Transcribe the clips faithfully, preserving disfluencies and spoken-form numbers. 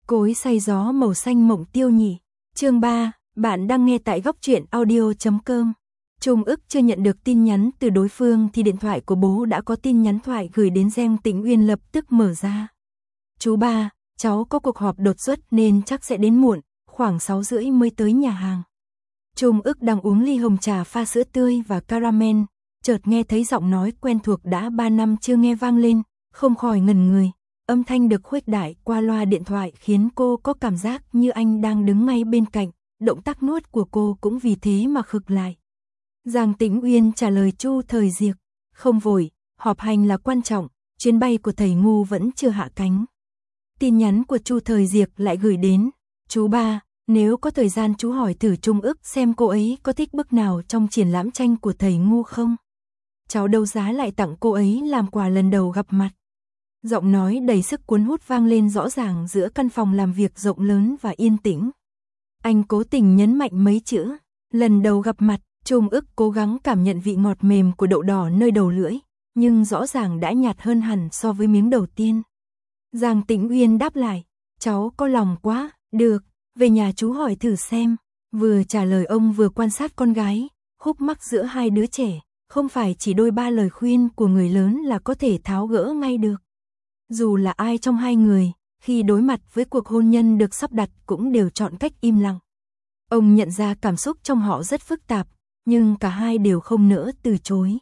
Cối xay gió màu xanh mộng tiêu nhỉ. Chương ba, bạn đang nghe tại góc truyện audio chấm com. Trung ức chưa nhận được tin nhắn từ đối phương thì điện thoại của bố đã có tin nhắn thoại gửi đến Giang Tĩnh Uyên, lập tức mở ra. Chú ba, cháu có cuộc họp đột xuất nên chắc sẽ đến muộn, khoảng sáu rưỡi mới tới nhà hàng. Trung ức đang uống ly hồng trà pha sữa tươi và caramel, chợt nghe thấy giọng nói quen thuộc đã ba năm chưa nghe vang lên, không khỏi ngẩn người. Âm thanh được khuếch đại qua loa điện thoại khiến cô có cảm giác như anh đang đứng ngay bên cạnh, động tác nuốt của cô cũng vì thế mà khựng lại. Giang Tĩnh Uyên trả lời Chu Thời Diệc, không vội, họp hành là quan trọng, chuyến bay của thầy ngu vẫn chưa hạ cánh. Tin nhắn của Chu Thời Diệc lại gửi đến, chú ba, nếu có thời gian chú hỏi thử Trung ức xem cô ấy có thích bức nào trong triển lãm tranh của thầy ngu không? Cháu đấu giá lại tặng cô ấy làm quà lần đầu gặp mặt. Giọng nói đầy sức cuốn hút vang lên rõ ràng giữa căn phòng làm việc rộng lớn và yên tĩnh. Anh cố tình nhấn mạnh mấy chữ, lần đầu gặp mặt. Trung ức cố gắng cảm nhận vị ngọt mềm của đậu đỏ nơi đầu lưỡi, nhưng rõ ràng đã nhạt hơn hẳn so với miếng đầu tiên. Giang Tĩnh Uyên đáp lại, cháu có lòng quá, được, về nhà chú hỏi thử xem. Vừa trả lời ông vừa quan sát con gái, khúc mắc giữa hai đứa trẻ, không phải chỉ đôi ba lời khuyên của người lớn là có thể tháo gỡ ngay được. Dù là ai trong hai người, khi đối mặt với cuộc hôn nhân được sắp đặt cũng đều chọn cách im lặng. Ông nhận ra cảm xúc trong họ rất phức tạp, nhưng cả hai đều không nỡ từ chối.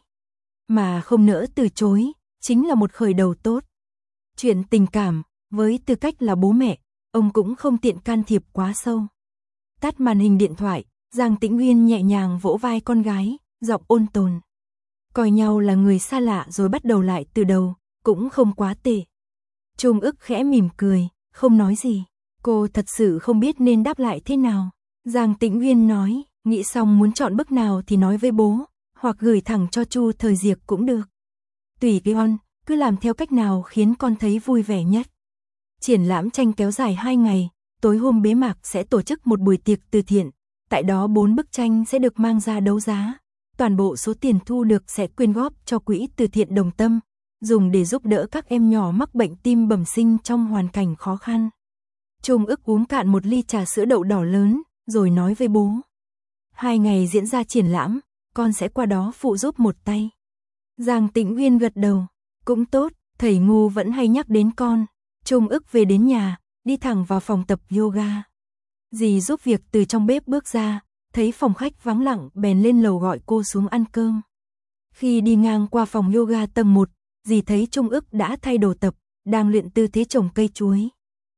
Mà không nỡ từ chối, chính là một khởi đầu tốt. Chuyện tình cảm, với tư cách là bố mẹ, ông cũng không tiện can thiệp quá sâu. Tắt màn hình điện thoại, Giang Tĩnh Uyên nhẹ nhàng vỗ vai con gái, giọng ôn tồn. Coi nhau là người xa lạ rồi bắt đầu lại từ đầu, cũng không quá tệ. Trung ức khẽ mỉm cười, không nói gì. Cô thật sự không biết nên đáp lại thế nào. Giang Tĩnh Uyên nói, nghĩ xong muốn chọn bức nào thì nói với bố, hoặc gửi thẳng cho Chu Thời Diệc cũng được. Tùy con, cứ làm theo cách nào khiến con thấy vui vẻ nhất. Triển lãm tranh kéo dài hai ngày, tối hôm bế mạc sẽ tổ chức một buổi tiệc từ thiện. Tại đó bốn bức tranh sẽ được mang ra đấu giá. Toàn bộ số tiền thu được sẽ quyên góp cho quỹ từ thiện Đồng Tâm, dùng để giúp đỡ các em nhỏ mắc bệnh tim bẩm sinh trong hoàn cảnh khó khăn. Trung ức uống cạn một ly trà sữa đậu đỏ lớn, rồi nói với bố. Hai ngày diễn ra triển lãm, con sẽ qua đó phụ giúp một tay. Giang Tĩnh Uyên gật đầu, cũng tốt, thầy ngu vẫn hay nhắc đến con. Trung ức về đến nhà, đi thẳng vào phòng tập yoga. Dì giúp việc từ trong bếp bước ra, thấy phòng khách vắng lặng bèn lên lầu gọi cô xuống ăn cơm. Khi đi ngang qua phòng yoga tầng một, dì thấy Trung ức đã thay đồ tập, đang luyện tư thế trồng cây chuối.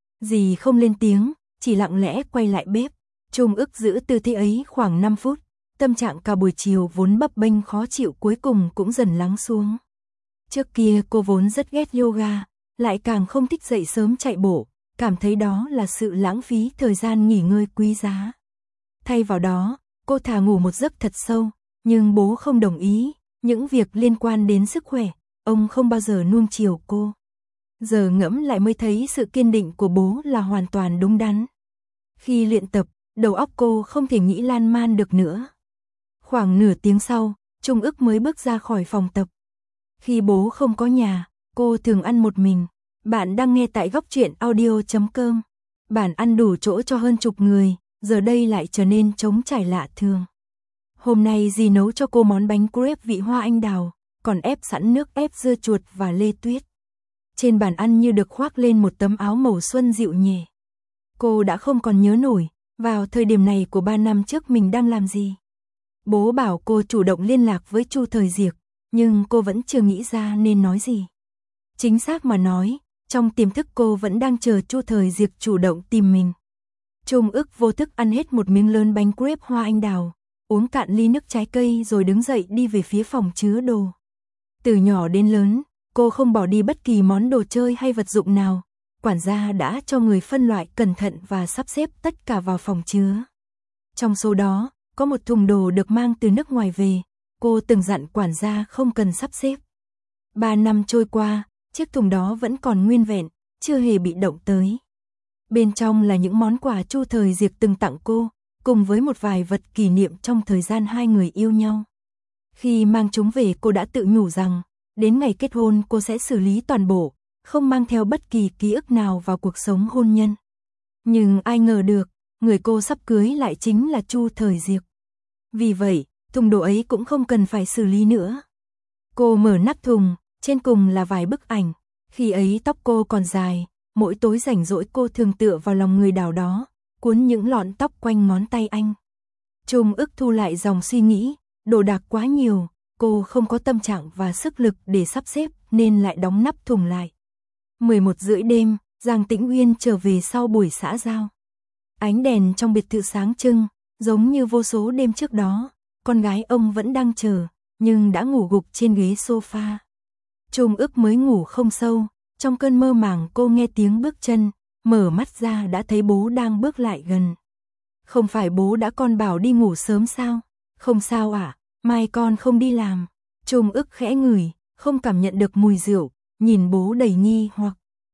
Dì không lên tiếng, chỉ lặng lẽ quay lại bếp. Trung ức giữ tư thế ấy khoảng năm phút, tâm trạng cả buổi chiều vốn bấp bênh khó chịu cuối cùng cũng dần lắng xuống. Trước kia cô vốn rất ghét yoga, lại càng không thích dậy sớm chạy bộ, cảm thấy đó là sự lãng phí thời gian nghỉ ngơi quý giá. Thay vào đó, cô thà ngủ một giấc thật sâu, nhưng bố không đồng ý, những việc liên quan đến sức khỏe, ông không bao giờ nuông chiều cô. Giờ ngẫm lại mới thấy sự kiên định của bố là hoàn toàn đúng đắn. Khi luyện tập, đầu óc cô không thể nghĩ lan man được nữa. Khoảng nửa tiếng sau, Trung ức mới bước ra khỏi phòng tập. Khi bố không có nhà, cô thường ăn một mình. Bạn đang nghe tại góc truyện audio chấm com. Bản ăn đủ chỗ cho hơn chục người, giờ đây lại trở nên trống trải lạ thường. Hôm nay dì nấu cho cô món bánh crepe vị hoa anh đào, còn ép sẵn nước ép dưa chuột và lê tuyết. Trên bàn ăn như được khoác lên một tấm áo màu xuân dịu nhẹ. Cô đã không còn nhớ nổi, vào thời điểm này của ba năm trước mình đang làm gì. Bố bảo cô chủ động liên lạc với Chu Thời Diệc, nhưng cô vẫn chưa nghĩ ra nên nói gì. Chính xác mà nói, trong tiềm thức cô vẫn đang chờ Chu Thời Diệc chủ động tìm mình. Trung ức vô thức ăn hết một miếng lớn bánh crepe hoa anh đào, uống cạn ly nước trái cây rồi đứng dậy đi về phía phòng chứa đồ. Từ nhỏ đến lớn, cô không bỏ đi bất kỳ món đồ chơi hay vật dụng nào. Quản gia đã cho người phân loại cẩn thận và sắp xếp tất cả vào phòng chứa. Trong số đó, có một thùng đồ được mang từ nước ngoài về. Cô từng dặn quản gia không cần sắp xếp. Ba năm trôi qua, chiếc thùng đó vẫn còn nguyên vẹn, chưa hề bị động tới. Bên trong là những món quà Chu Thời Diệc từng tặng cô, cùng với một vài vật kỷ niệm trong thời gian hai người yêu nhau. Khi mang chúng về cô đã tự nhủ rằng, đến ngày kết hôn cô sẽ xử lý toàn bộ, không mang theo bất kỳ ký ức nào vào cuộc sống hôn nhân. Nhưng ai ngờ được, người cô sắp cưới lại chính là Chu Thời Diệp. Vì vậy, thùng đồ ấy cũng không cần phải xử lý nữa. Cô mở nắp thùng, trên cùng là vài bức ảnh. Khi ấy tóc cô còn dài, mỗi tối rảnh rỗi cô thường tựa vào lòng người nào đó, cuốn những lọn tóc quanh ngón tay anh. Trung ức thu lại dòng suy nghĩ, đồ đạc quá nhiều, cô không có tâm trạng và sức lực để sắp xếp nên lại đóng nắp thùng lại. mười một rưỡi đêm, Giang Tĩnh Uyên trở về sau buổi xã giao. Ánh đèn trong biệt thự sáng trưng, giống như vô số đêm trước đó, con gái ông vẫn đang chờ, nhưng đã ngủ gục trên ghế sofa. Trung ức mới ngủ không sâu, trong cơn mơ màng cô nghe tiếng bước chân, mở mắt ra đã thấy bố đang bước lại gần. Không phải bố đã con bảo đi ngủ sớm sao? Không sao ạ, à? Mai con không đi làm. Trung ức khẽ ngửi, không cảm nhận được mùi rượu, nhìn bố đầy nghi hoặc.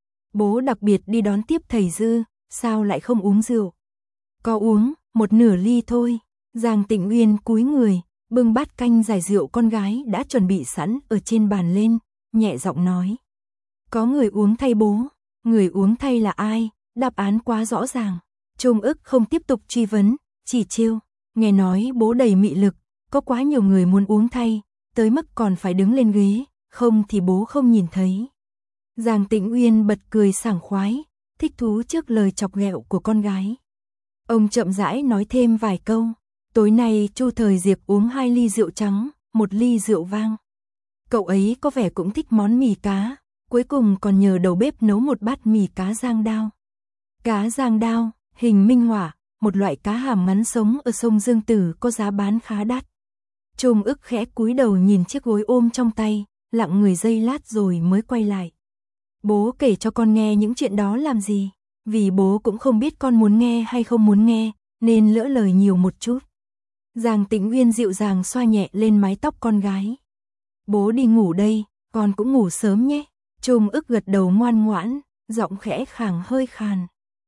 Bố đặc biệt đi đón tiếp thầy Dư, sao lại không uống rượu? Có uống, một nửa ly thôi. Giang Tĩnh Uyên cúi người, bưng bát canh giải rượu con gái đã chuẩn bị sẵn ở trên bàn lên, nhẹ giọng nói. Có người uống thay bố, người uống thay là ai? Đáp án quá rõ ràng. Trung ức không tiếp tục truy vấn, chỉ trêu. Nghe nói bố đầy mị lực, có quá nhiều người muốn uống thay, tới mức còn phải đứng lên ghế, không thì bố không nhìn thấy. Giang Tĩnh Uyên bật cười sảng khoái, thích thú trước lời chọc ghẹo của con gái. Ông chậm rãi nói thêm vài câu. Tối nay Chu Thời Diệp uống hai ly rượu trắng, một ly rượu vang. Cậu ấy có vẻ cũng thích món mì cá, cuối cùng còn nhờ đầu bếp nấu một bát mì cá giang đao. Cá giang đao, hình minh họa, một loại cá hàm ngắn sống ở sông Dương Tử có giá bán khá đắt. Trung ức khẽ cúi đầu nhìn chiếc gối ôm trong tay, lặng người giây lát rồi mới quay lại. Bố kể cho con nghe những chuyện đó làm gì? Vì bố cũng không biết con muốn nghe hay không muốn nghe, nên lỡ lời nhiều một chút. Giang Tĩnh Uyên dịu dàng xoa nhẹ lên mái tóc con gái. Bố đi ngủ đây, con cũng ngủ sớm nhé. Trung ức gật đầu ngoan ngoãn, giọng khẽ khàng hơi khàn.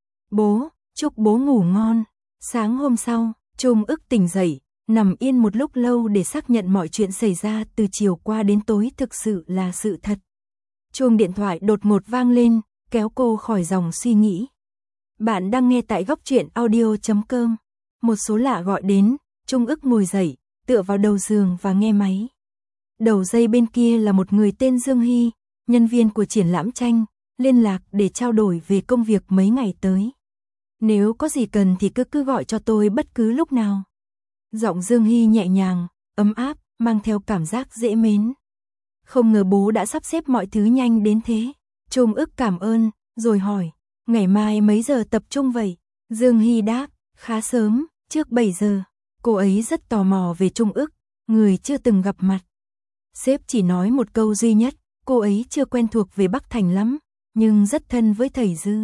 Bố, chúc bố ngủ ngon. Sáng hôm sau, Trung ức tỉnh dậy, nằm yên một lúc lâu để xác nhận mọi chuyện xảy ra từ chiều qua đến tối thực sự là sự thật. Chuông điện thoại đột ngột vang lên, kéo cô khỏi dòng suy nghĩ. Bạn đang nghe tại góc truyện audio chấm com. Một số lạ gọi đến, Trung ức ngồi dậy, tựa vào đầu giường và nghe máy. Đầu dây bên kia là một người tên Dương Hy, nhân viên của triển lãm tranh, liên lạc để trao đổi về công việc mấy ngày tới. Nếu có gì cần thì cứ cứ gọi cho tôi bất cứ lúc nào. Giọng Dương Hy nhẹ nhàng, ấm áp, mang theo cảm giác dễ mến. Không ngờ bố đã sắp xếp mọi thứ nhanh đến thế. Trung ức cảm ơn, rồi hỏi, ngày mai mấy giờ tập trung vậy? Dương Hy đáp, khá sớm, trước bảy giờ. Cô ấy rất tò mò về Trung ức, người chưa từng gặp mặt. Sếp chỉ nói một câu duy nhất, cô ấy chưa quen thuộc về Bắc Thành lắm, nhưng rất thân với thầy Dư.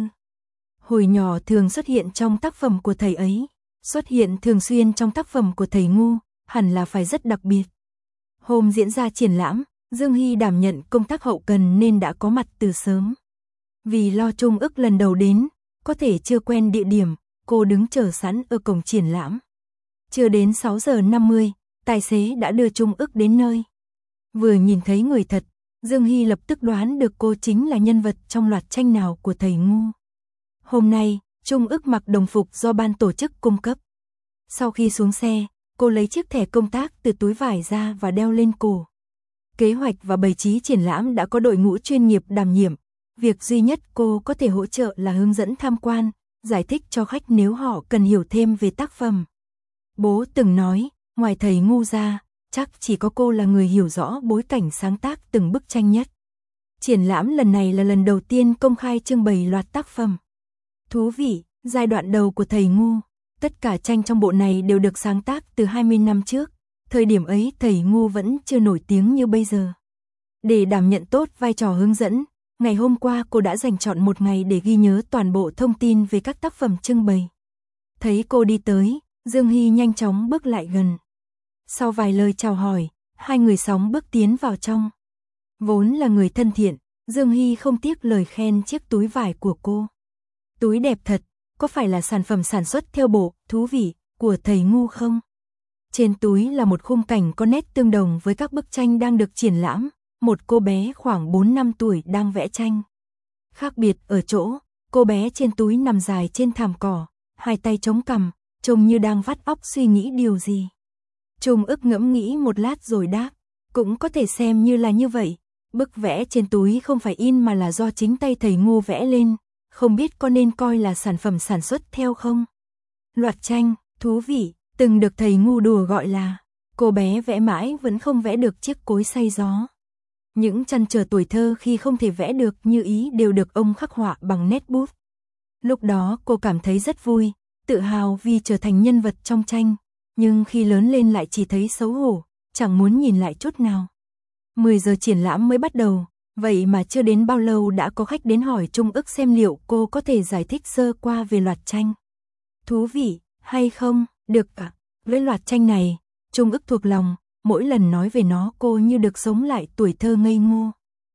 Hồi nhỏ thường xuất hiện trong tác phẩm của thầy ấy, xuất hiện thường xuyên trong tác phẩm của thầy Ngu, hẳn là phải rất đặc biệt. Hôm diễn ra triển lãm, Dương Hy đảm nhận công tác hậu cần nên đã có mặt từ sớm. Vì lo Trung ức lần đầu đến, có thể chưa quen địa điểm, cô đứng chờ sẵn ở cổng triển lãm. Chưa đến sáu giờ năm mươi, tài xế đã đưa Trung ức đến nơi. Vừa nhìn thấy người thật, Dương Hy lập tức đoán được cô chính là nhân vật trong loạt tranh nào của thầy Ngu. Hôm nay, Trung ức mặc đồng phục do ban tổ chức cung cấp. Sau khi xuống xe, cô lấy chiếc thẻ công tác từ túi vải ra và đeo lên cổ. Kế hoạch và bày trí triển lãm đã có đội ngũ chuyên nghiệp đảm nhiệm. Việc duy nhất cô có thể hỗ trợ là hướng dẫn tham quan, giải thích cho khách nếu họ cần hiểu thêm về tác phẩm. Bố từng nói, ngoài thầy Ngu ra, chắc chỉ có cô là người hiểu rõ bối cảnh sáng tác từng bức tranh nhất. Triển lãm lần này là lần đầu tiên công khai trưng bày loạt tác phẩm. Thú vị, giai đoạn đầu của thầy Ngu, tất cả tranh trong bộ này đều được sáng tác từ hai mươi năm trước. Thời điểm ấy thầy Ngu vẫn chưa nổi tiếng như bây giờ. Để đảm nhận tốt vai trò hướng dẫn, ngày hôm qua cô đã dành chọn một ngày để ghi nhớ toàn bộ thông tin về các tác phẩm trưng bày. Thấy cô đi tới, Dương Hy nhanh chóng bước lại gần. Sau vài lời chào hỏi, hai người sóng bước tiến vào trong. Vốn là người thân thiện, Dương Hy không tiếc lời khen chiếc túi vải của cô. Túi đẹp thật, có phải là sản phẩm sản xuất theo bộ thú vị của thầy Ngu không? Trên túi là một khung cảnh có nét tương đồng với các bức tranh đang được triển lãm, một cô bé khoảng bốn năm tuổi đang vẽ tranh. Khác biệt ở chỗ, Cô bé trên túi nằm dài trên thảm cỏ, hai tay chống cằm, trông như đang vắt óc suy nghĩ điều gì. Trung ức ngẫm nghĩ một lát rồi đáp, cũng có thể xem như là như vậy. Bức vẽ trên túi không phải in mà là do chính tay thầy Ngô vẽ lên, không biết có nên coi là sản phẩm sản xuất theo không? Loạt tranh, thú vị, từng được thầy Ngô đùa gọi là, cô bé vẽ mãi vẫn không vẽ được chiếc cối xay gió. Những trăn trở tuổi thơ khi không thể vẽ được như ý đều được ông khắc họa bằng nét bút. Lúc đó cô cảm thấy rất vui, tự hào vì trở thành nhân vật trong tranh, nhưng khi lớn lên lại chỉ thấy xấu hổ, chẳng muốn nhìn lại chút nào. mười giờ triển lãm mới bắt đầu, vậy mà chưa đến bao lâu đã có khách đến hỏi Trung ức xem liệu cô có thể giải thích sơ qua về loạt tranh. Thú vị, hay không? Được ạ. Với loạt tranh này, Trung ức thuộc lòng, mỗi lần nói về nó cô như được sống lại tuổi thơ ngây ngô.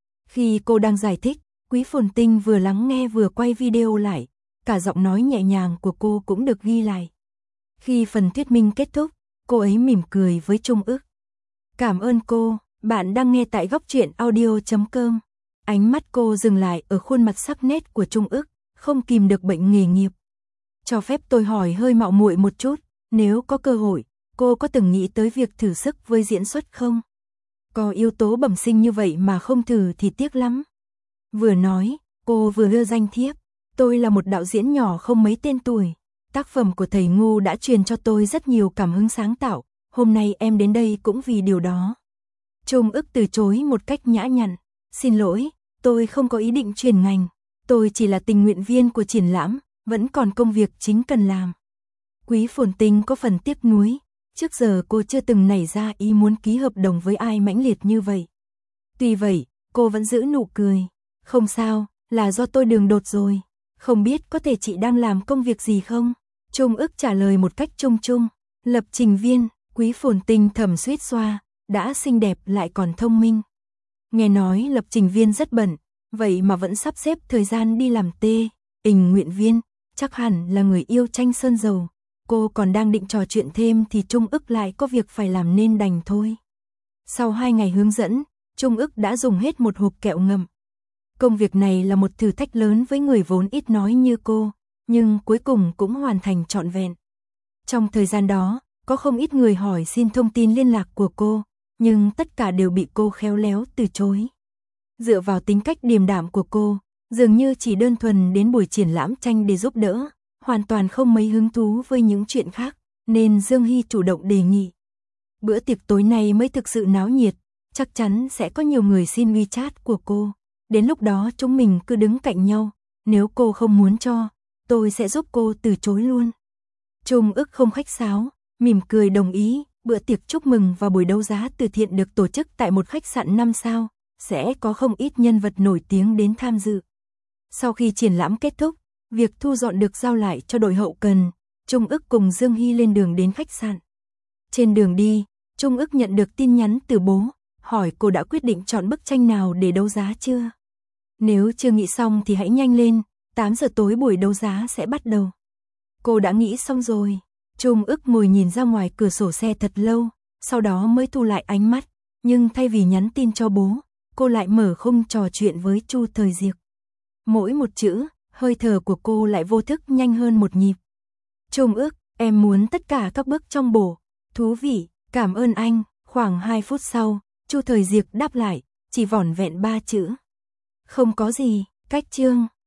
Khi cô đang giải thích, Quý Phồn Tinh vừa lắng nghe vừa quay video lại, cả giọng nói nhẹ nhàng của cô cũng được ghi lại. Khi phần thuyết minh kết thúc, cô ấy mỉm cười với Trung ức. Cảm ơn cô, bạn đang nghe tại góc truyện audio chấm com. Ánh mắt cô dừng lại ở khuôn mặt sắc nét của Trung ức, không kìm được bệnh nghề nghiệp. Cho phép tôi hỏi hơi mạo muội một chút, nếu có cơ hội, cô có từng nghĩ tới việc thử sức với diễn xuất không? Có yếu tố bẩm sinh như vậy mà không thử thì tiếc lắm. Vừa nói, cô vừa đưa danh thiếp. Tôi là một đạo diễn nhỏ không mấy tên tuổi. Tác phẩm của thầy Ngô đã truyền cho tôi rất nhiều cảm hứng sáng tạo. Hôm nay em đến đây cũng vì điều đó. Trung ức từ chối một cách nhã nhặn. Xin lỗi, tôi không có ý định chuyển ngành. Tôi chỉ là tình nguyện viên của triển lãm, vẫn còn công việc chính cần làm. Quý Phồn Tinh có phần tiếc nuối. Trước giờ cô chưa từng nảy ra ý muốn ký hợp đồng với ai mãnh liệt như vậy. Tuy vậy, cô vẫn giữ nụ cười. Không sao, là do tôi đường đột rồi. Không biết có thể chị đang làm công việc gì không? Trung ức trả lời một cách chung chung. Lập trình viên, Quý Phồn Tinh thầm suýt xoa, đã xinh đẹp lại còn thông minh. Nghe nói lập trình viên rất bận, vậy mà vẫn sắp xếp thời gian đi làm tê, tình nguyện viên, chắc hẳn là người yêu tranh sơn dầu. Cô còn đang định trò chuyện thêm thì Trung ức lại có việc phải làm nên đành thôi. Sau hai ngày hướng dẫn, Trung ức đã dùng hết một hộp kẹo ngậm. Công việc này là một thử thách lớn với người vốn ít nói như cô, nhưng cuối cùng cũng hoàn thành trọn vẹn. Trong thời gian đó, có không ít người hỏi xin thông tin liên lạc của cô, nhưng tất cả đều bị cô khéo léo từ chối. Dựa vào tính cách điềm đạm của cô, dường như chỉ đơn thuần đến buổi triển lãm tranh để giúp đỡ, hoàn toàn không mấy hứng thú với những chuyện khác, nên Dương Hy chủ động đề nghị. Bữa tiệc tối nay mới thực sự náo nhiệt, chắc chắn sẽ có nhiều người xin WeChat của cô. Đến lúc đó chúng mình cứ đứng cạnh nhau, nếu cô không muốn cho, tôi sẽ giúp cô từ chối luôn. Trung ức không khách sáo, mỉm cười đồng ý. Bữa tiệc chúc mừng và buổi đấu giá từ thiện được tổ chức tại một khách sạn năm sao, sẽ có không ít nhân vật nổi tiếng đến tham dự. Sau khi triển lãm kết thúc, việc thu dọn được giao lại cho đội hậu cần, Trung ức cùng Dương Hy lên đường đến khách sạn. Trên đường đi, Trung ức nhận được tin nhắn từ bố, hỏi cô đã quyết định chọn bức tranh nào để đấu giá chưa? Nếu chưa nghĩ xong thì hãy nhanh lên, tám giờ tối buổi đấu giá sẽ bắt đầu. Cô đã nghĩ xong rồi. Trung ức ngồi nhìn ra ngoài cửa sổ xe thật lâu, sau đó mới thu lại ánh mắt, nhưng thay vì nhắn tin cho bố, cô lại mở khung trò chuyện với Chu Thời Diệp. Mỗi một chữ, hơi thở của cô lại vô thức nhanh hơn một nhịp. Trung ức, em muốn tất cả các bước trong bộ. Thú vị, cảm ơn anh. Khoảng hai phút sau, Chu Thời Diệp đáp lại, chỉ vỏn vẹn ba chữ. Không có gì, cách chương.